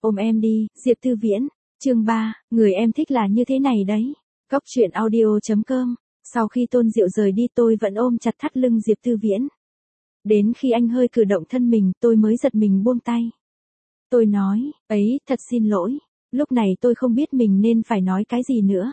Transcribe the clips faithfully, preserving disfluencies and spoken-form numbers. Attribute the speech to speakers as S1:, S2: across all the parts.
S1: Ôm em đi, Diệp Thư Viễn. Chương ba, người em thích là như thế này đấy. Góc truyện audio chấm com. Sau khi Tôn Diệu rời đi tôi vẫn ôm chặt thắt lưng Diệp Thư Viễn. Đến khi anh hơi cử động thân mình tôi mới giật mình buông tay. Tôi nói, ấy, thật xin lỗi. Lúc này tôi không biết mình nên phải nói cái gì nữa.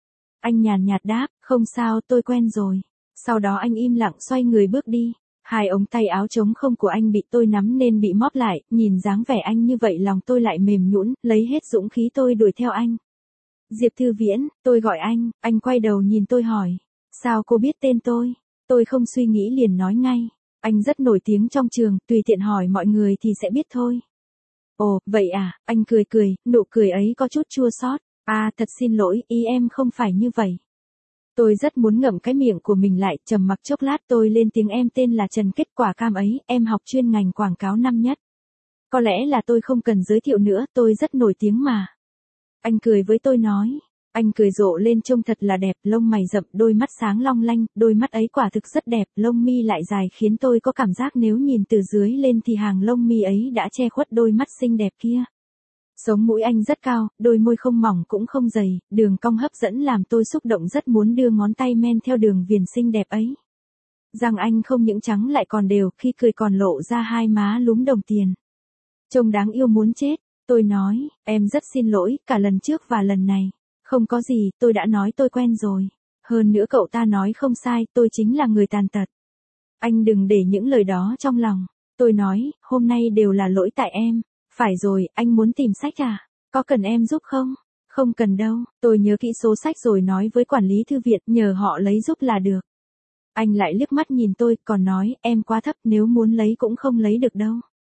S1: Anh nhàn nhạt đáp, không sao, tôi quen rồi. Sau đó anh im lặng xoay người bước đi. Hai ống tay áo trống không của anh bị tôi nắm nên bị móp lại, nhìn dáng vẻ anh như vậy lòng tôi lại mềm nhũn, lấy hết dũng khí tôi đuổi theo anh. Diệp Thư Viễn, tôi gọi anh, anh quay đầu nhìn tôi hỏi. Sao cô biết tên tôi? Tôi không suy nghĩ liền nói ngay. Anh rất nổi tiếng trong trường, tùy tiện hỏi mọi người thì sẽ biết thôi. Ồ, vậy à, anh cười cười, nụ cười ấy có chút chua xót. À, thật xin lỗi, ý em không phải như vậy. Tôi rất muốn ngậm cái miệng của mình lại, trầm mặc chốc lát tôi lên tiếng em tên là Trần, kết quả cam ấy, em học chuyên ngành quảng cáo năm nhất. Có lẽ là tôi không cần giới thiệu nữa, tôi rất nổi tiếng mà. Anh cười với tôi nói, anh cười rộ lên trông thật là đẹp, lông mày rậm, đôi mắt sáng long lanh, đôi mắt ấy quả thực rất đẹp, lông mi lại dài khiến tôi có cảm giác nếu nhìn từ dưới lên thì hàng lông mi ấy đã che khuất đôi mắt xinh đẹp kia. Sống mũi anh rất cao, đôi môi không mỏng cũng không dày, đường cong hấp dẫn làm tôi xúc động rất muốn đưa ngón tay men theo đường viền xinh đẹp ấy. Răng anh không những trắng lại còn đều, khi cười còn lộ ra hai má lúm đồng tiền. Trông đáng yêu muốn chết, tôi nói, em rất xin lỗi, cả lần trước và lần này. Không có gì, tôi đã nói tôi quen rồi. Hơn nữa cậu ta nói không sai, tôi chính là người tàn tật. Anh đừng để những lời đó trong lòng. Tôi nói, hôm nay đều là lỗi tại em. Phải rồi, anh muốn tìm sách à? Có cần em giúp không? Không cần đâu, tôi nhớ kỹ số sách rồi nói với quản lý thư viện, nhờ họ lấy giúp là được. Anh lại liếc mắt nhìn tôi, còn nói, em quá thấp, nếu muốn lấy cũng không lấy được đâu.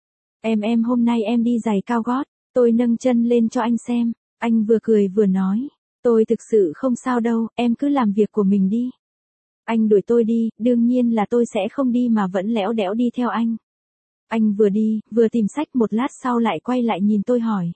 S1: Em em hôm nay em đi giày cao gót, tôi nâng chân lên cho anh xem. Anh vừa cười vừa nói, tôi thực sự không sao đâu, em cứ làm việc của mình đi. Anh đuổi tôi đi, đương nhiên là tôi sẽ không đi mà vẫn lẽo đẽo đi theo anh. Anh vừa đi, vừa tìm sách, một lát sau lại quay lại nhìn tôi hỏi.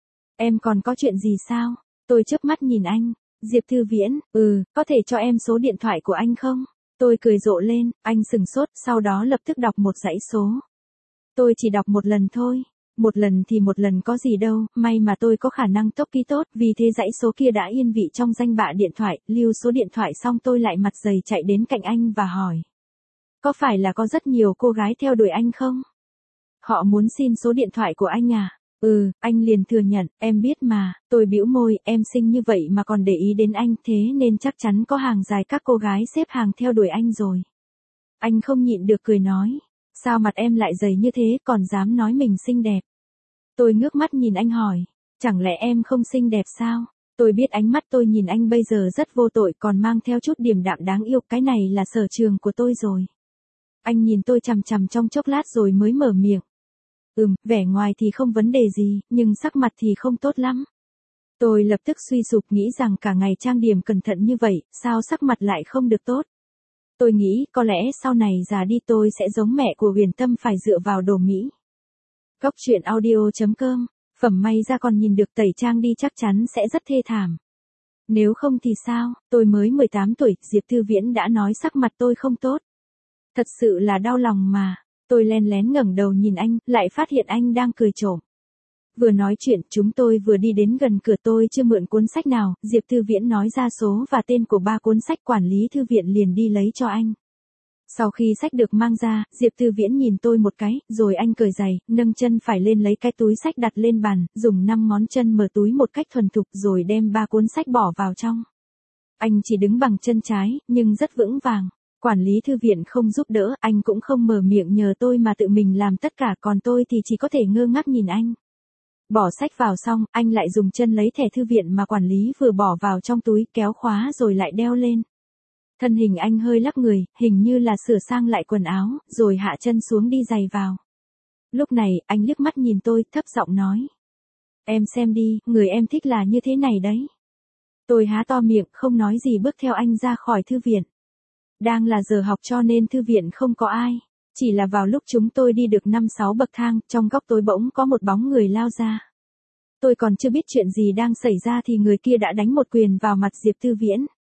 S1: Em còn có chuyện gì sao? Tôi chớp mắt nhìn anh. Diệp Thư Viễn, ừ, có thể cho em số điện thoại của anh không? Tôi cười rộ lên, anh sừng sốt, sau đó lập tức đọc một dãy số. Tôi chỉ đọc một lần thôi. Một lần thì một lần có gì đâu, may mà tôi có khả năng tốc ký tốt, vì thế dãy số kia đã yên vị trong danh bạ điện thoại, lưu số điện thoại xong tôi lại mặt dày chạy đến cạnh anh và hỏi. Có phải là có rất nhiều cô gái theo đuổi anh không? Họ muốn xin số điện thoại của anh à? Ừ, anh liền thừa nhận, em biết mà, tôi bĩu môi, em xinh như vậy mà còn để ý đến anh, thế nên chắc chắn có hàng dài các cô gái xếp hàng theo đuổi anh rồi. Anh không nhịn được cười nói, sao mặt em lại dày như thế, còn dám nói mình xinh đẹp. Tôi ngước mắt nhìn anh hỏi, chẳng lẽ em không xinh đẹp sao? Tôi biết ánh mắt tôi nhìn anh bây giờ rất vô tội, còn mang theo chút điềm đạm đáng yêu, cái này là sở trường của tôi rồi. Anh nhìn tôi chằm chằm trong chốc lát rồi mới mở miệng. Ừm, vẻ ngoài thì không vấn đề gì, nhưng sắc mặt thì không tốt lắm. Tôi lập tức suy sụp nghĩ rằng cả ngày trang điểm cẩn thận như vậy, sao sắc mặt lại không được tốt. Tôi nghĩ có lẽ sau này già đi tôi sẽ giống mẹ của Huyền Tâm phải dựa vào đồ Mỹ. Góc truyện audio chấm com, phẩm may ra còn nhìn được tẩy trang đi chắc chắn sẽ rất thê thảm. Nếu không thì sao, tôi mới mười tám tuổi, Diệp Thư Viễn đã nói sắc mặt tôi không tốt. Thật sự là đau lòng mà. Tôi len lén ngẩng đầu nhìn anh, lại phát hiện anh đang cười trộm. Vừa nói chuyện, chúng tôi vừa đi đến gần cửa, tôi chưa mượn cuốn sách nào, Diệp Thư Viễn nói ra số và tên của ba cuốn sách, quản lý thư viện liền đi lấy cho anh. Sau khi sách được mang ra, Diệp Thư Viễn nhìn tôi một cái, rồi anh cởi giày, nâng chân phải lên lấy cái túi sách đặt lên bàn, dùng năm ngón chân mở túi một cách thuần thục rồi đem ba cuốn sách bỏ vào trong. Anh chỉ đứng bằng chân trái, nhưng rất vững vàng. Quản lý thư viện không giúp đỡ, anh cũng không mở miệng nhờ tôi mà tự mình làm tất cả, còn tôi thì chỉ có thể ngơ ngác nhìn anh. Bỏ sách vào xong, anh lại dùng chân lấy thẻ thư viện mà quản lý vừa bỏ vào trong túi, kéo khóa rồi lại đeo lên. Thân hình anh hơi lắc người, hình như là sửa sang lại quần áo, rồi hạ chân xuống đi giày vào. Lúc này, anh liếc mắt nhìn tôi, thấp giọng nói. Em xem đi, người em thích là như thế này đấy. Tôi há to miệng, không nói gì bước theo anh ra khỏi thư viện. Đang là giờ học cho nên thư viện không có ai. Chỉ là vào lúc chúng tôi đi được năm sáu bậc thang, trong góc tối bỗng có một bóng người lao ra. Tôi còn chưa biết chuyện gì đang xảy ra thì người kia đã đánh một quyền vào mặt Diệp Thư Viễn.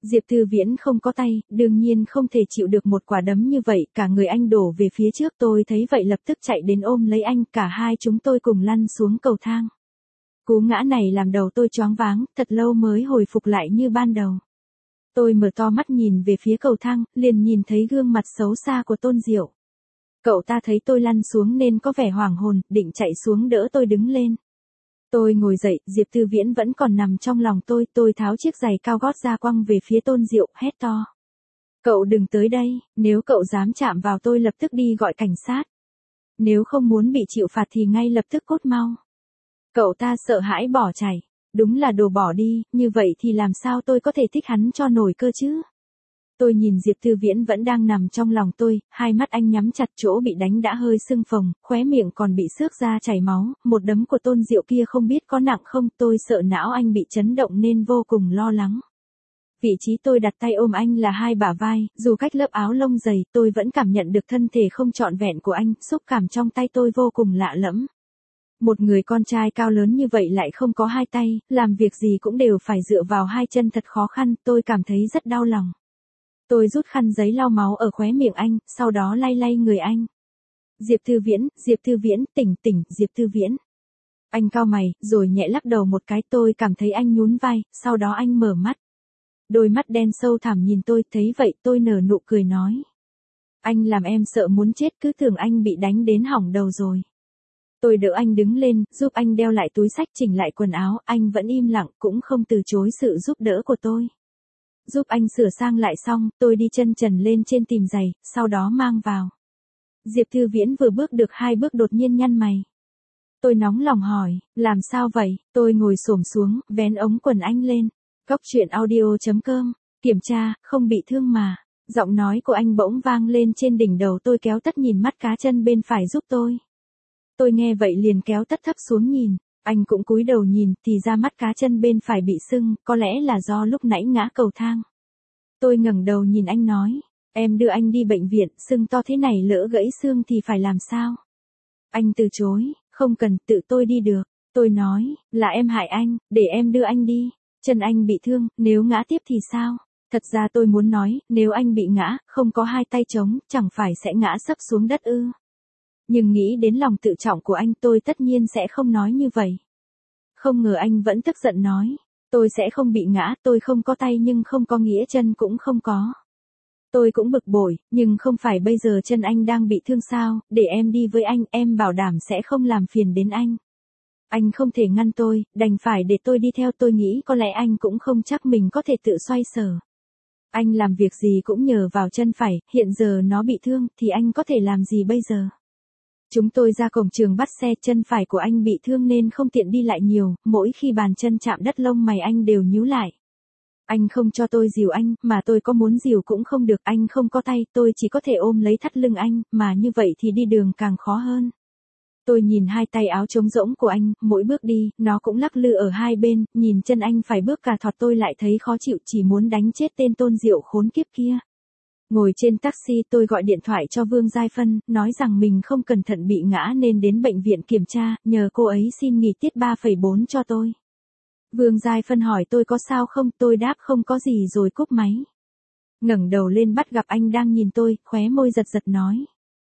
S1: Diệp Tư Viễn không có tay, đương nhiên không thể chịu được một quả đấm như vậy, cả người anh đổ về phía trước, tôi thấy vậy lập tức chạy đến ôm lấy anh, cả hai chúng tôi cùng lăn xuống cầu thang. Cú ngã này làm đầu tôi choáng váng, thật lâu mới hồi phục lại như ban đầu. Tôi mở to mắt nhìn về phía cầu thang, liền nhìn thấy gương mặt xấu xa của Tôn Diệu. Cậu ta thấy tôi lăn xuống nên có vẻ hoảng hồn, định chạy xuống đỡ tôi đứng lên. Tôi ngồi dậy, Diệp Tư Viễn vẫn còn nằm trong lòng tôi, tôi tháo chiếc giày cao gót ra quăng về phía Tôn Diệu, hét to. Cậu đừng tới đây, nếu cậu dám chạm vào tôi lập tức đi gọi cảnh sát. Nếu không muốn bị chịu phạt thì ngay lập tức cút mau. Cậu ta sợ hãi bỏ chạy, đúng là đồ bỏ đi, như vậy thì làm sao tôi có thể thích hắn cho nổi cơ chứ? Tôi nhìn Diệp Tư Viễn vẫn đang nằm trong lòng tôi, hai mắt anh nhắm chặt, chỗ bị đánh đã hơi sưng phồng, khóe miệng còn bị xước ra chảy máu, một đấm của Tôn Diệu kia không biết có nặng không, tôi sợ não anh bị chấn động nên vô cùng lo lắng. Vị trí tôi đặt tay ôm anh là hai bả vai, dù cách lớp áo lông dày, tôi vẫn cảm nhận được thân thể không trọn vẹn của anh, xúc cảm trong tay tôi vô cùng lạ lẫm. Một người con trai cao lớn như vậy lại không có hai tay, làm việc gì cũng đều phải dựa vào hai chân thật khó khăn, tôi cảm thấy rất đau lòng. Tôi rút khăn giấy lau máu ở khóe miệng anh, sau đó lay lay người anh. Diệp Tư Viễn, Diệp Tư Viễn, tỉnh tỉnh, Diệp Tư Viễn. Anh cau mày, rồi nhẹ lắc đầu một cái, tôi cảm thấy anh nhún vai, sau đó anh mở mắt. Đôi mắt đen sâu thẳm nhìn tôi, thấy vậy tôi nở nụ cười nói. Anh làm em sợ muốn chết, cứ tưởng anh bị đánh đến hỏng đầu rồi. Tôi đỡ anh đứng lên, giúp anh đeo lại túi xách, chỉnh lại quần áo, anh vẫn im lặng, cũng không từ chối sự giúp đỡ của tôi. Giúp anh sửa sang lại xong, tôi đi chân trần lên trên tìm giày, sau đó mang vào. Diệp Thư Viễn vừa bước được hai bước đột nhiên nhăn mày. Tôi nóng lòng hỏi, làm sao vậy? Tôi ngồi xổm xuống, vén ống quần anh lên. Cóc truyện audio chấm com, kiểm tra, không bị thương mà. Giọng nói của anh bỗng vang lên trên đỉnh đầu tôi, kéo tất nhìn mắt cá chân bên phải giúp tôi. Tôi nghe vậy liền kéo tất thấp xuống nhìn. Anh cũng cúi đầu nhìn, thì ra mắt cá chân bên phải bị sưng, có lẽ là do lúc nãy ngã cầu thang. Tôi ngẩng đầu nhìn anh nói, em đưa anh đi bệnh viện, sưng to thế này lỡ gãy xương thì phải làm sao? Anh từ chối, không cần, tự tôi đi được. Tôi nói, là em hại anh, để em đưa anh đi. Chân anh bị thương, nếu ngã tiếp thì sao? Thật ra tôi muốn nói, nếu anh bị ngã, không có hai tay trống, chẳng phải sẽ ngã sấp xuống đất ư? Nhưng nghĩ đến lòng tự trọng của anh, tôi tất nhiên sẽ không nói như vậy. Không ngờ anh vẫn tức giận nói, tôi sẽ không bị ngã, tôi không có tay nhưng không có nghĩa chân cũng không có. Tôi cũng bực bội, nhưng không phải bây giờ chân anh đang bị thương sao, để em đi với anh, em bảo đảm sẽ không làm phiền đến anh. Anh không thể ngăn tôi, đành phải để tôi đi theo, tôi nghĩ có lẽ anh cũng không chắc mình có thể tự xoay sở. Anh làm việc gì cũng nhờ vào chân phải, hiện giờ nó bị thương, thì anh có thể làm gì bây giờ? Chúng tôi ra cổng trường bắt xe, chân phải của anh bị thương nên không tiện đi lại nhiều, mỗi khi bàn chân chạm đất lông mày anh đều nhíu lại. Anh không cho tôi dìu anh, mà tôi có muốn dìu cũng không được, anh không có tay, tôi chỉ có thể ôm lấy thắt lưng anh, mà như vậy thì đi đường càng khó hơn. Tôi nhìn hai tay áo trống rỗng của anh, mỗi bước đi, nó cũng lắc lư ở hai bên, nhìn chân anh phải bước cả thọt tôi lại thấy khó chịu, chỉ muốn đánh chết tên Tôn Diệu khốn kiếp kia. Ngồi trên taxi tôi gọi điện thoại cho Vương Giai Phân, nói rằng mình không cẩn thận bị ngã nên đến bệnh viện kiểm tra, nhờ cô ấy xin nghỉ tiết ba phẩy bốn cho tôi. Vương Giai Phân hỏi tôi có sao không, tôi đáp không có gì rồi cúp máy. Ngẩng đầu lên bắt gặp anh đang nhìn tôi, khóe môi giật giật nói.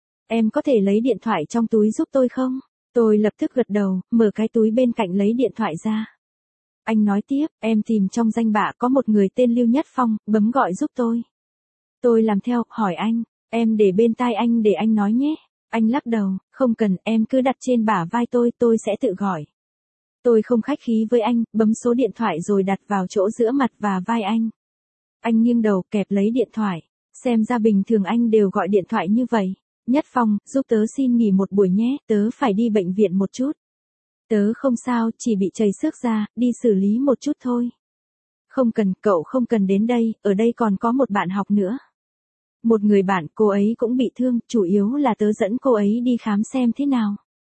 S1: Em có thể lấy điện thoại trong túi giúp tôi không? Tôi lập tức gật đầu, mở cái túi bên cạnh lấy điện thoại ra. Anh nói tiếp, em tìm trong danh bạ có một người tên Lưu Nhất Phong, bấm gọi giúp tôi. Tôi làm theo, hỏi anh, em để bên tai anh để anh nói nhé. Anh lắc đầu, không cần, em cứ đặt trên bả vai tôi, tôi sẽ tự gọi. Tôi không khách khí với anh, bấm số điện thoại rồi đặt vào chỗ giữa mặt và vai anh. Anh nghiêng đầu, kẹp lấy điện thoại. Xem ra bình thường anh đều gọi điện thoại như vậy. Nhất Phong, giúp tớ xin nghỉ một buổi nhé, tớ phải đi bệnh viện một chút. Tớ không sao, chỉ bị chảy xước da, đi xử lý một chút thôi. Không cần, cậu không cần đến đây, ở đây còn có một bạn học nữa. Một người bạn, cô ấy cũng bị thương, chủ yếu là tớ dẫn cô ấy đi khám xem thế nào.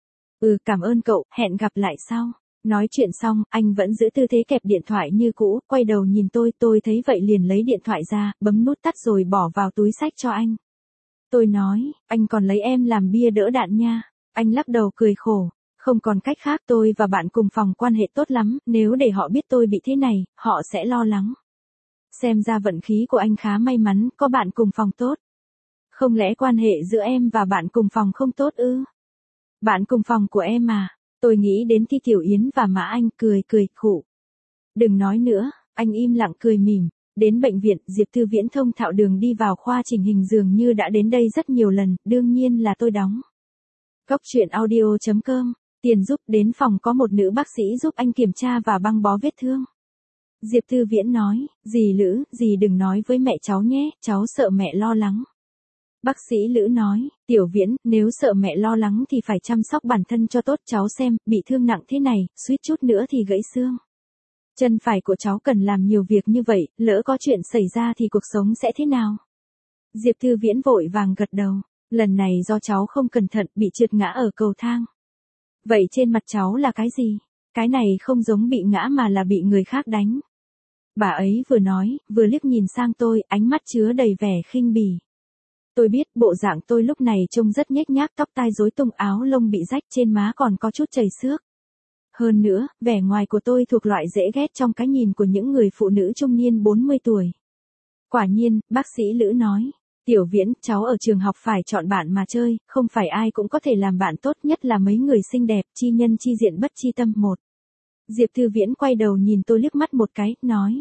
S1: Ừ, cảm ơn cậu, hẹn gặp lại sau. Nói chuyện xong, anh vẫn giữ tư thế kẹp điện thoại như cũ, quay đầu nhìn tôi, tôi thấy vậy liền lấy điện thoại ra, bấm nút tắt rồi bỏ vào túi xách cho anh. Tôi nói, anh còn lấy em làm bia đỡ đạn nha. Anh lắc đầu cười khổ. Không còn cách khác, tôi và bạn cùng phòng quan hệ tốt lắm, nếu để họ biết tôi bị thế này, họ sẽ lo lắng. Xem ra vận khí của anh khá may mắn, có bạn cùng phòng tốt. Không lẽ quan hệ giữa em và bạn cùng phòng không tốt ư? Bạn cùng phòng của em à? Tôi nghĩ đến Thi Tiểu Yến và Mã Anh, cười cười, khụ. Đừng nói nữa, anh im lặng cười mỉm. Đến bệnh viện, Diệp Thư Viễn thông thạo đường đi vào khoa chỉnh hình dường như đã đến đây rất nhiều lần, đương nhiên là tôi đóng. Cốc truyện audio chấm com, tiền giúp, đến phòng có một nữ bác sĩ giúp anh kiểm tra và băng bó vết thương. Diệp Thư Viễn nói, dì Lữ, dì đừng nói với mẹ cháu nhé, cháu sợ mẹ lo lắng. Bác sĩ Lữ nói, Tiểu Viễn, nếu sợ mẹ lo lắng thì phải chăm sóc bản thân cho tốt, cháu xem, bị thương nặng thế này, suýt chút nữa thì gãy xương. Chân phải của cháu cần làm nhiều việc như vậy, lỡ có chuyện xảy ra thì cuộc sống sẽ thế nào? Diệp Thư Viễn vội vàng gật đầu, lần này do cháu không cẩn thận bị trượt ngã ở cầu thang. Vậy trên mặt cháu là cái gì? Cái này không giống bị ngã mà là bị người khác đánh. Bà ấy vừa nói, vừa liếc nhìn sang tôi, ánh mắt chứa đầy vẻ khinh bỉ. Tôi biết bộ dạng tôi lúc này trông rất nhếch nhác, tóc tai rối tung, áo lông bị rách, trên má còn có chút chảy xước. Hơn nữa, vẻ ngoài của tôi thuộc loại dễ ghét trong cái nhìn của những người phụ nữ trung niên bốn mươi tuổi. Quả nhiên, bác sĩ Lữ nói, Tiểu Viễn, cháu ở trường học phải chọn bạn mà chơi, không phải ai cũng có thể làm bạn tốt, nhất là mấy người xinh đẹp, chi nhân chi diện bất chi tâm một. Diệp Thư Viễn quay đầu nhìn tôi liếc mắt một cái, nói.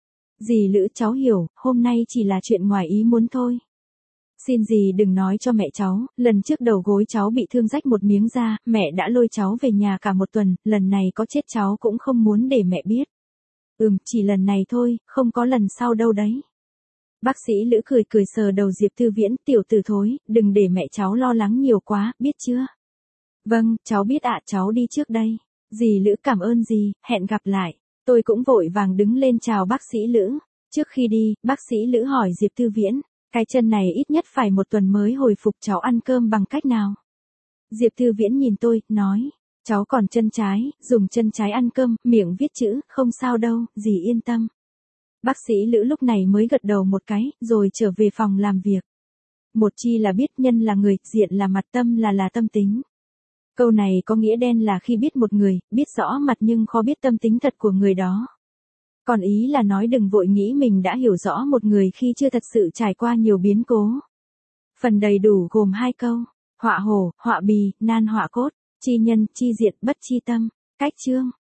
S1: Dì Lữ, cháu hiểu, hôm nay chỉ là chuyện ngoài ý muốn thôi. Xin dì đừng nói cho mẹ cháu, lần trước đầu gối cháu bị thương rách một miếng da, mẹ đã lôi cháu về nhà cả một tuần, lần này có chết cháu cũng không muốn để mẹ biết. Ừm, chỉ lần này thôi, không có lần sau đâu đấy. Bác sĩ Lữ cười cười sờ đầu Diệp Thư Viễn, tiểu tử thối, đừng để mẹ cháu lo lắng nhiều quá, biết chưa? Vâng, cháu biết ạ, cháu đi trước đây. Dì Lữ cảm ơn dì, hẹn gặp lại. Tôi cũng vội vàng đứng lên chào bác sĩ Lữ. Trước khi đi, bác sĩ Lữ hỏi Diệp Thư Viễn, cái chân này ít nhất phải một tuần mới hồi phục, cháu ăn cơm bằng cách nào? Diệp Thư Viễn nhìn tôi, nói, cháu còn chân trái, dùng chân trái ăn cơm, miệng viết chữ, không sao đâu, dì yên tâm. Bác sĩ Lữ lúc này mới gật đầu một cái, rồi trở về phòng làm việc. Một chi là biết, nhân là người, diện là mặt, tâm là là tâm tính. Câu này có nghĩa đen là khi biết một người, biết rõ mặt nhưng khó biết tâm tính thật của người đó. Còn ý là nói đừng vội nghĩ mình đã hiểu rõ một người khi chưa thật sự trải qua nhiều biến cố. Phần đầy đủ gồm hai câu, họa hổ, họa bì, nan họa cốt, chi nhân, chi diện, bất chi tâm. Cách chương.